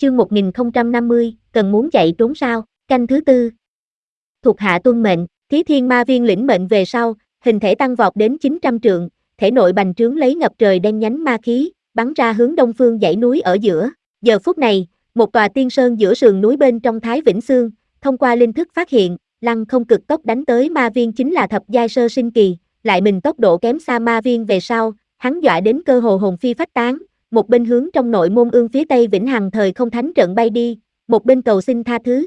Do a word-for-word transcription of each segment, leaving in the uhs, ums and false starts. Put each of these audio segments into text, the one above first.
chương một nghìn không trăm năm mươi, cần muốn chạy trốn sao, canh thứ tư. Thuộc hạ tuân mệnh, Thí Thiên Ma Viên lĩnh mệnh về sau, hình thể tăng vọt đến chín trăm trượng, thể nội bành trướng lấy ngập trời đen nhánh ma khí, bắn ra hướng đông phương dãy núi ở giữa. Giờ phút này, một tòa tiên sơn giữa sườn núi bên trong Thái Vĩnh Xương, thông qua linh thức phát hiện, lăng không cực tốc đánh tới ma viên chính là thập giai sơ sinh kỳ, lại mình tốc độ kém xa ma viên về sau, hắn dọa đến cơ hồ hồn phi phách tán, một bên hướng trong nội môn ương phía tây Vĩnh Hằng thời không thánh trận bay đi, một bên cầu xin tha thứ.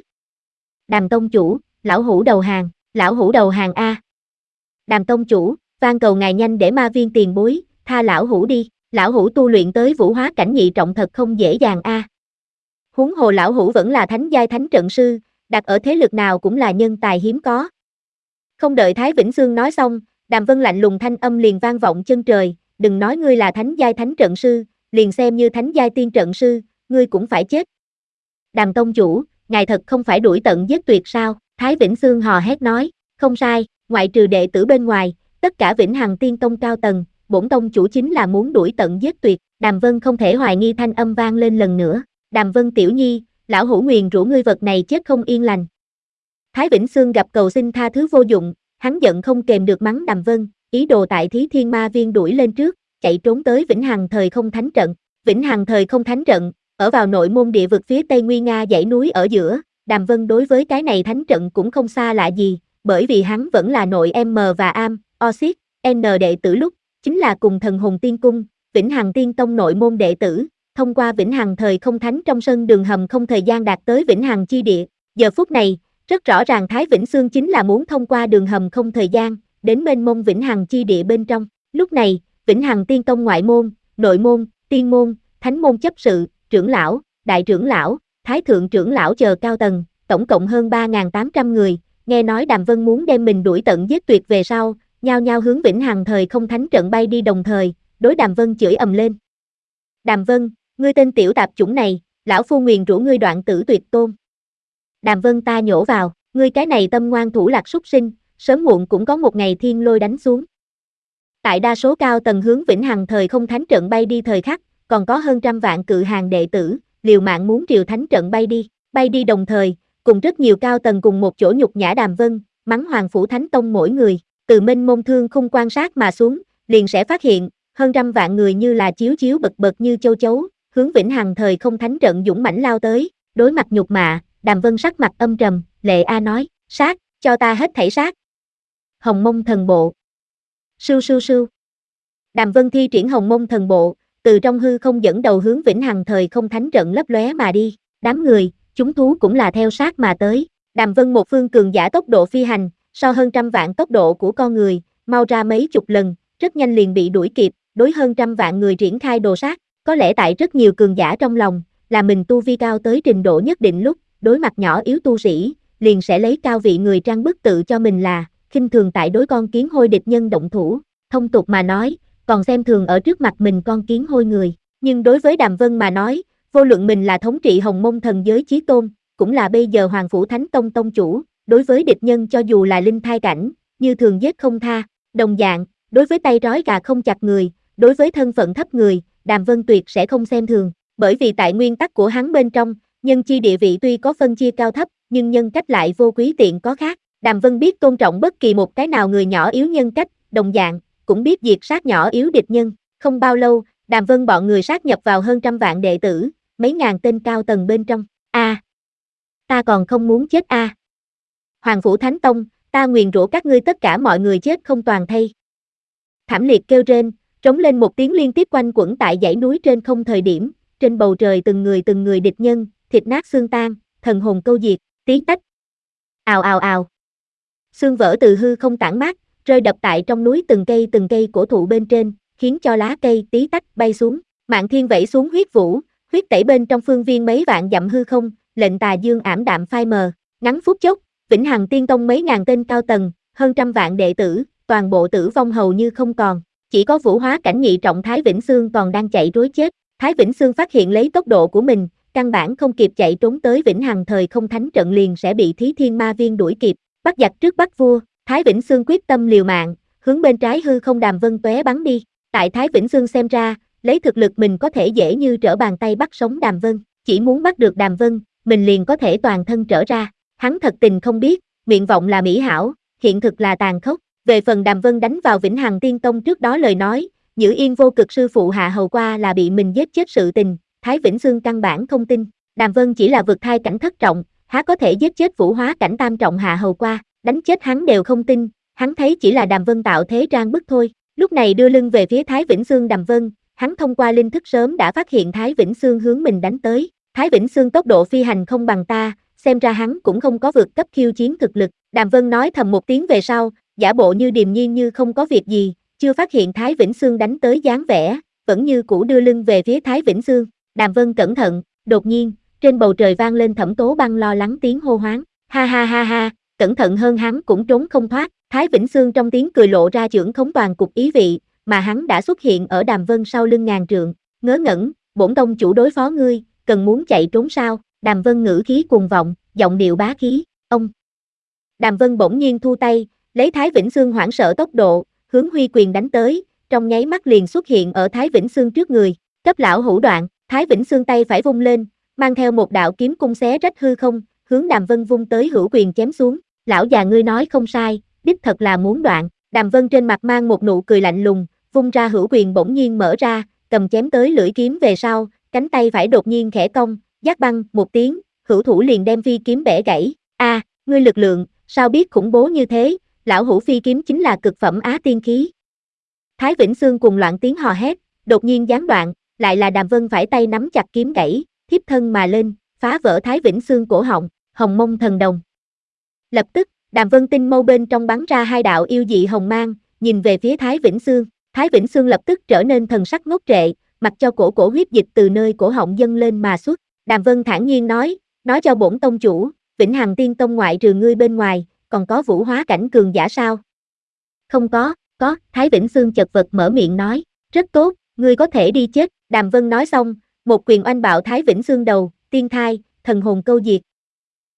Đàm tông chủ, lão hủ đầu hàng, lão hủ đầu hàng a. Đàm tông chủ, van cầu ngài nhanh để ma viên tiền bối, tha lão hủ đi, lão hủ tu luyện tới vũ hóa cảnh nhị trọng thật không dễ dàng a. Huống hồ lão hủ vẫn là thánh giai thánh trận sư, đặt ở thế lực nào cũng là nhân tài hiếm có. Không đợi Thái Vĩnh Xương nói xong, Đàm Vân lạnh lùng thanh âm liền vang vọng chân trời, đừng nói ngươi là thánh giai thánh trận sư, liền xem như thánh giai tiên trận sư, ngươi cũng phải chết. Đàm tông chủ, ngài thật không phải đuổi tận giết tuyệt sao? Thái Vĩnh Xương hò hét nói, không sai, ngoại trừ đệ tử bên ngoài, tất cả Vĩnh Hằng Tiên Tông cao tầng, bổn tông chủ chính là muốn đuổi tận giết tuyệt. Đàm Vân không thể hoài nghi thanh âm vang lên lần nữa, Đàm Vân tiểu nhi, lão hủ nguyền rủa ngươi vật này chết không yên lành. Thái Vĩnh Xương gặp cầu xin tha thứ vô dụng, hắn giận không kềm được mắng Đàm Vân, ý đồ tại Thí Thiên Ma Viên đuổi lên trước, chạy trốn tới Vĩnh Hằng thời không thánh trận. Vĩnh Hằng thời không thánh trận, ở vào nội môn địa vực phía tây nguy nga dãy núi ở giữa, Đàm Vân đối với cái này thánh trận cũng không xa lạ gì, bởi vì hắn vẫn là nội M và Am, Oxit, N đệ tử lúc, chính là cùng Thần Hồn Tiên Cung, Vĩnh Hằng Tiên Tông nội môn đệ tử, thông qua Vĩnh Hằng thời không thánh trong sân đường hầm không thời gian đạt tới Vĩnh Hằng chi địa. Giờ phút này, rất rõ ràng Thái Vĩnh Xương chính là muốn thông qua đường hầm không thời gian, đến mênh mông Vĩnh Hằng chi địa bên trong. Lúc này, Vĩnh Hằng Tiên Tông ngoại môn, nội môn, tiên môn, thánh môn chấp sự, trưởng lão, đại trưởng lão, thái thượng trưởng lão chờ cao tầng, tổng cộng hơn ba nghìn tám trăm người, nghe nói Đàm Vân muốn đem mình đuổi tận giết tuyệt về sau, nhao nhao hướng Vĩnh Hằng thời không thánh trận bay đi đồng thời, đối Đàm Vân chửi ầm lên. Đàm Vân, ngươi tên tiểu tạp chủng này, lão phu nguyền rủa ngươi đoạn tử tuyệt tôn. Đàm Vân ta nhổ vào, ngươi cái này tâm ngoan thủ lạc súc sinh, sớm muộn cũng có một ngày thiên lôi đánh xuống. Tại đa số cao tầng hướng Vĩnh Hằng thời không thánh trận bay đi thời khắc, còn có hơn trăm vạn cự hàng đệ tử, liều mạng muốn triều thánh trận bay đi, bay đi đồng thời, cùng rất nhiều cao tầng cùng một chỗ nhục nhã Đàm Vân, mắng Hoàng Phủ Thánh Tông mỗi người, từ mênh mông thương khung quan sát mà xuống, liền sẽ phát hiện, hơn trăm vạn người như là chiếu chiếu bật bật như châu chấu, hướng Vĩnh Hằng thời không thánh trận dũng mãnh lao tới, đối mặt nhục mạ, Đàm Vân sắc mặt âm trầm, Lệ A nói, sát, cho ta hết thảy sát. Hồng Mông Thần Bộ. Sưu sưu sưu. Đàm Vân thi triển Hồng Mông Thần Bộ, từ trong hư không dẫn đầu hướng Vĩnh Hằng thời không thánh trận lấp lóe mà đi, đám người, chúng thú cũng là theo sát mà tới. Đàm Vân một phương cường giả tốc độ phi hành, so hơn trăm vạn tốc độ của con người, mau ra mấy chục lần, rất nhanh liền bị đuổi kịp, đối hơn trăm vạn người triển khai đồ sát, có lẽ tại rất nhiều cường giả trong lòng, là mình tu vi cao tới trình độ nhất định lúc, đối mặt nhỏ yếu tu sĩ, liền sẽ lấy cao vị người trang bức tự cho mình là, khinh thường tại đối con kiến hôi địch nhân động thủ, thông tục mà nói, còn xem thường ở trước mặt mình con kiến hôi người, nhưng đối với Đàm Vân mà nói, vô luận mình là thống trị Hồng Mông thần giới chí tôn, cũng là bây giờ Hoàng Phủ Thánh Tông tông chủ, đối với địch nhân cho dù là linh thai cảnh, như thường giết không tha, đồng dạng, đối với tay trói gà không chặt người, đối với thân phận thấp người, Đàm Vân tuyệt sẽ không xem thường, bởi vì tại nguyên tắc của hắn bên trong, nhân chi địa vị tuy có phân chia cao thấp, nhưng nhân cách lại vô quý tiện có khác, Đàm Vân biết tôn trọng bất kỳ một cái nào người nhỏ yếu nhân cách, đồng dạng, cũng biết diệt sát nhỏ yếu địch nhân, không bao lâu, Đàm Vân bọn người sát nhập vào hơn trăm vạn đệ tử, mấy ngàn tên cao tầng bên trong, a, à, ta còn không muốn chết a. À. Hoàng Phủ Thánh Tông, ta nguyền rủa các ngươi tất cả mọi người chết không toàn thây. Thảm liệt kêu rên, trống lên một tiếng liên tiếp quanh quẩn tại dãy núi trên không thời điểm, trên bầu trời từng người từng người địch nhân, thịt nát xương tan, thần hồn câu diệt, tí tách. Ào ào ào. Xương vỡ từ hư không tản mát, rơi đập tại trong núi từng cây từng cây cổ thụ bên trên, khiến cho lá cây tí tách bay xuống, Mạn Thiên vẩy xuống huyết vũ, huyết tẩy bên trong phương viên mấy vạn dặm hư không, lệnh tà dương ảm đạm phai mờ, ngắn phút chốc, Vĩnh Hằng Tiên Tông mấy ngàn tên cao tầng, hơn trăm vạn đệ tử, toàn bộ tử vong hầu như không còn, chỉ có vũ hóa cảnh nhị trọng Thái Vĩnh Xương còn đang chạy trối chết. Thái Vĩnh Xương phát hiện lấy tốc độ của mình, căn bản không kịp chạy trốn tới Vĩnh Hằng thời không thánh trận liền sẽ bị Thí Thiên Ma Viên đuổi kịp, bắt giặc trước bắt vua, Thái Vĩnh Xương quyết tâm liều mạng, hướng bên trái hư không Đàm Vân tóe bắn đi, tại Thái Vĩnh Xương xem ra, lấy thực lực mình có thể dễ như trở bàn tay bắt sống Đàm Vân, chỉ muốn bắt được Đàm Vân, mình liền có thể toàn thân trở ra. Hắn thật tình không biết, nguyện vọng là mỹ hảo, hiện thực là tàn khốc. Về phần Đàm Vân đánh vào Vĩnh Hằng Tiên Tông trước đó lời nói, Nhữ Yên vô cực sư phụ hạ hầu qua là bị mình giết chết sự tình, Thái Vĩnh Xương căn bản không tin. Đàm Vân chỉ là vực thai cảnh thất trọng, há có thể giết chết vũ hóa cảnh tam trọng hạ hầu qua, đánh chết hắn đều không tin, hắn thấy chỉ là Đàm Vân tạo thế trang bức thôi. Lúc này đưa lưng về phía Thái Vĩnh Xương Đàm Vân, hắn thông qua linh thức sớm đã phát hiện Thái Vĩnh Xương hướng mình đánh tới. Thái Vĩnh Xương tốc độ phi hành không bằng ta, xem ra hắn cũng không có vượt cấp khiêu chiến thực lực. Đàm Vân nói thầm một tiếng về sau, giả bộ như điềm nhiên như không có việc gì, chưa phát hiện Thái Vĩnh Xương đánh tới dáng vẻ, vẫn như cũ đưa lưng về phía Thái Vĩnh Xương. Đàm Vân cẩn thận, đột nhiên, trên bầu trời vang lên Thẩm Tố Băng lo lắng tiếng hô hoáng. Ha ha ha ha, cẩn thận hơn hắn cũng trốn không thoát. Thái Vĩnh Xương trong tiếng cười lộ ra chưởng khống toàn cục ý vị, mà hắn đã xuất hiện ở Đàm Vân sau lưng ngàn trượng. Ngớ ngẩn, bổn tông chủ đối phó ngươi, cần muốn chạy trốn sao? Đàm Vân ngữ khí cuồng vọng, giọng điệu bá khí. Ông. Đàm Vân bỗng nhiên thu tay, lấy Thái Vĩnh Xương hoảng sợ tốc độ, hướng huy quyền đánh tới, trong nháy mắt liền xuất hiện ở Thái Vĩnh Xương trước người. Cấp lão hữu đoạn, Thái Vĩnh Xương tay phải vung lên, mang theo một đạo kiếm cung xé rách hư không, hướng Đàm Vân vung tới hữu quyền chém xuống. Lão già ngươi nói không sai, đích thật là muốn đoạn. Đàm Vân trên mặt mang một nụ cười lạnh lùng, vung ra hữu quyền bỗng nhiên mở ra, cầm chém tới lưỡi kiếm về sau, cánh tay phải đột nhiên khẽ cong, giác băng một tiếng, hữu thủ liền đem phi kiếm bẻ gãy. A, à, ngươi lực lượng, sao biết khủng bố như thế? Lão hữu phi kiếm chính là cực phẩm á tiên khí. Thái Vĩnh Xương cùng loạn tiếng hò hét, đột nhiên gián đoạn, lại là Đàm Vân phải tay nắm chặt kiếm gãy, thiếp thân mà lên, phá vỡ Thái Vĩnh Xương cổ họng, hồng mông thần đồng. Lập tức, Đàm Vân tinh mâu bên trong bắn ra hai đạo yêu dị hồng mang, nhìn về phía Thái Vĩnh Xương. Thái Vĩnh Xương lập tức trở nên thần sắc ngốc trệ, mặc cho cổ cổ huyết dịch từ nơi cổ họng dâng lên mà xuất. Đàm Vân thản nhiên nói, nói cho bổn tông chủ, Vĩnh Hằng Tiên Tông ngoại trừ ngươi bên ngoài, còn có vũ hóa cảnh cường giả sao? Không có, có, Thái Vĩnh Xương chật vật mở miệng nói, rất tốt, ngươi có thể đi chết. Đàm Vân nói xong, một quyền oanh bạo Thái Vĩnh Xương đầu, tiên thai, thần hồn câu diệt,